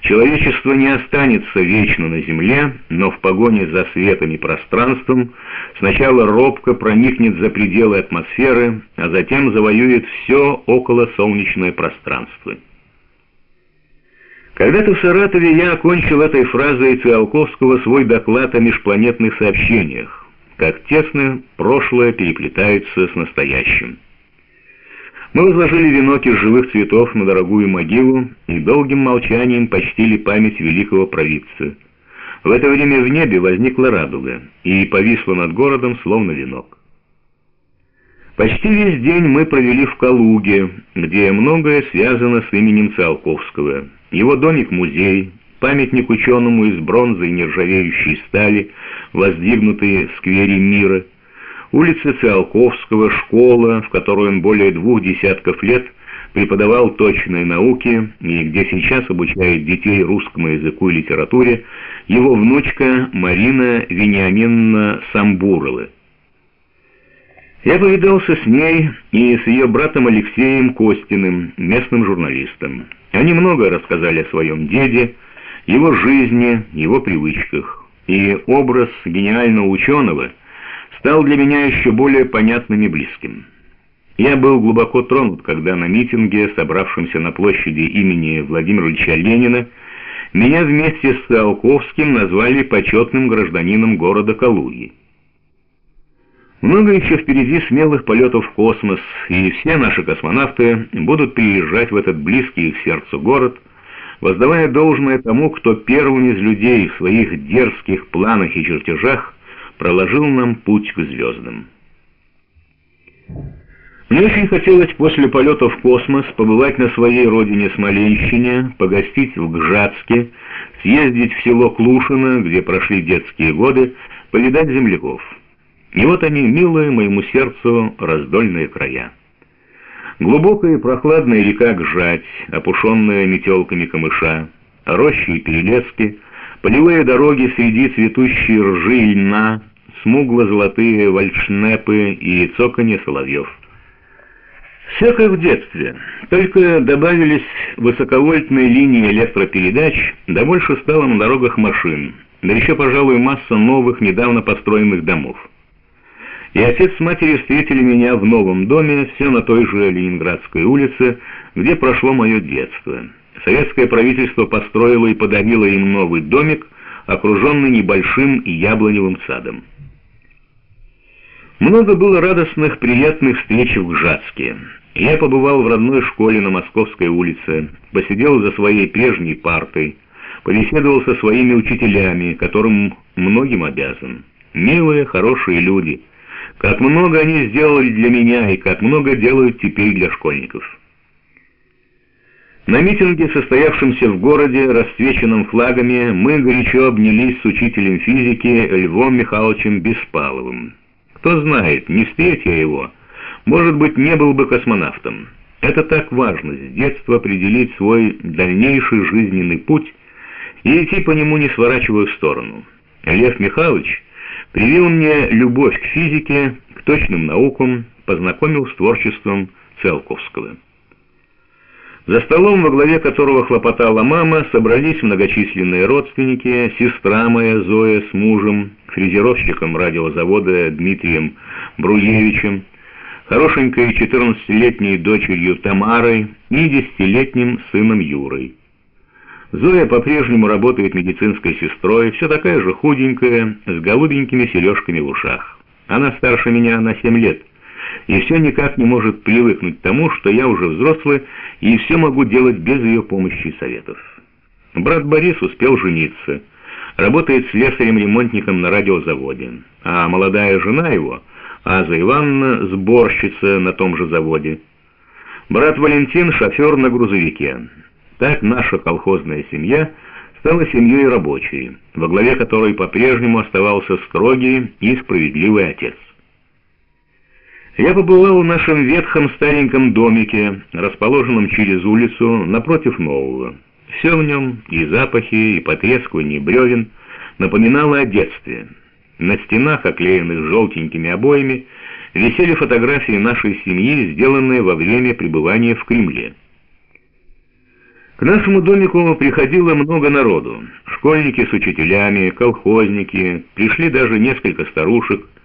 Человечество не останется вечно на земле, но в погоне за светом и пространством сначала робко проникнет за пределы атмосферы, а затем завоюет все околосолнечное пространство. Когда-то в Саратове я окончил этой фразой Циолковского свой доклад о межпланетных сообщениях, как тесно прошлое переплетается с настоящим. Мы возложили венок из живых цветов на дорогую могилу и долгим молчанием почтили память великого провидца. В это время в небе возникла радуга и повисла над городом, словно венок. Почти весь день мы провели в Калуге, где многое связано с именем Циолковского. Его домик-музей, памятник ученому из бронзы и нержавеющей стали, воздвигнутый в сквере Мира, улица Циолковского, школа, в которой он более 2 десятков лет преподавал точные науки и где сейчас обучает детей русскому языку и литературе его внучка Марина Вениаминовна Самбурова. Я повидался с ней и с ее братом Алексеем Костиным, местным журналистом. Они много рассказали о своем деде, его жизни, его привычках, и образ гениального ученого стал для меня еще более понятным и близким. Я был глубоко тронут, когда на митинге, собравшемся на площади имени Владимира Ильича Ленина, меня вместе с Циолковским назвали почетным гражданином города Калуги. Много еще впереди смелых полетов в космос, и все наши космонавты будут приезжать в этот близкий их сердцу город, воздавая должное тому, кто первым из людей в своих дерзких планах и чертежах проложил нам путь к звездам. Мне очень хотелось после полета в космос побывать на своей родине Смоленщине, погостить в Гжатске, съездить в село Клушино, где прошли детские годы, повидать земляков. И вот они, милые моему сердцу, раздольные края. Глубокая и прохладная река Гжать, опушенная метелками камыша, рощи и перелески, полевые дороги среди цветущей ржи и льна, смугло-золотые вальшнепы и цоканье соловьев. Все как в детстве, только добавились высоковольтные линии электропередач, да больше стало на дорогах машин, да еще, пожалуй, масса новых, недавно построенных домов. И отец с матерью встретили меня в новом доме, все на той же Ленинградской улице, где прошло мое детство. Советское правительство построило и подарило им новый домик, окруженный небольшим яблоневым садом. Много было радостных, приятных встреч в Гжатске. Я побывал в родной школе на Московской улице, посидел за своей прежней партой, побеседовал со своими учителями, которым многим обязан. Милые, хорошие люди. Как много они сделали для меня и как много делают теперь для школьников. На митинге, состоявшемся в городе, расцвеченном флагами, мы горячо обнялись с учителем физики Львом Михайловичем Беспаловым. Кто знает, не встретя его, может быть, не был бы космонавтом. Это так важно, с детства определить свой дальнейший жизненный путь и идти по нему, не сворачивая в сторону. Лев Михайлович привил мне любовь к физике, к точным наукам, познакомил с творчеством Циолковского. За столом, во главе которого хлопотала мама, собрались многочисленные родственники, сестра моя Зоя с мужем, фрезеровщиком радиозавода Дмитрием Бруевичем, хорошенькой 14-летней дочерью Тамарой и 10-летним сыном Юрой. Зоя по-прежнему работает медицинской сестрой, все такая же худенькая, с голубенькими сережками в ушах. Она старше меня на 7 лет, и все никак не может привыкнуть к тому, что я уже взрослый, и все могу делать без ее помощи и советов. Брат Борис успел жениться, работает слесарем-ремонтником на радиозаводе, а молодая жена его, Аза Ивановна, сборщица на том же заводе. Брат Валентин — шофер на грузовике. Так наша колхозная семья стала семьей рабочей, во главе которой по-прежнему оставался строгий и справедливый отец. Я побывал в нашем ветхом стареньком домике, расположенном через улицу, напротив нового. Все в нем, и запахи, и потрескивание бревен, напоминало о детстве. На стенах, оклеенных желтенькими обоями, висели фотографии нашей семьи, сделанные во время пребывания в Кремле. К нашему домику приходило много народу. Школьники с учителями, колхозники, пришли даже несколько старушек.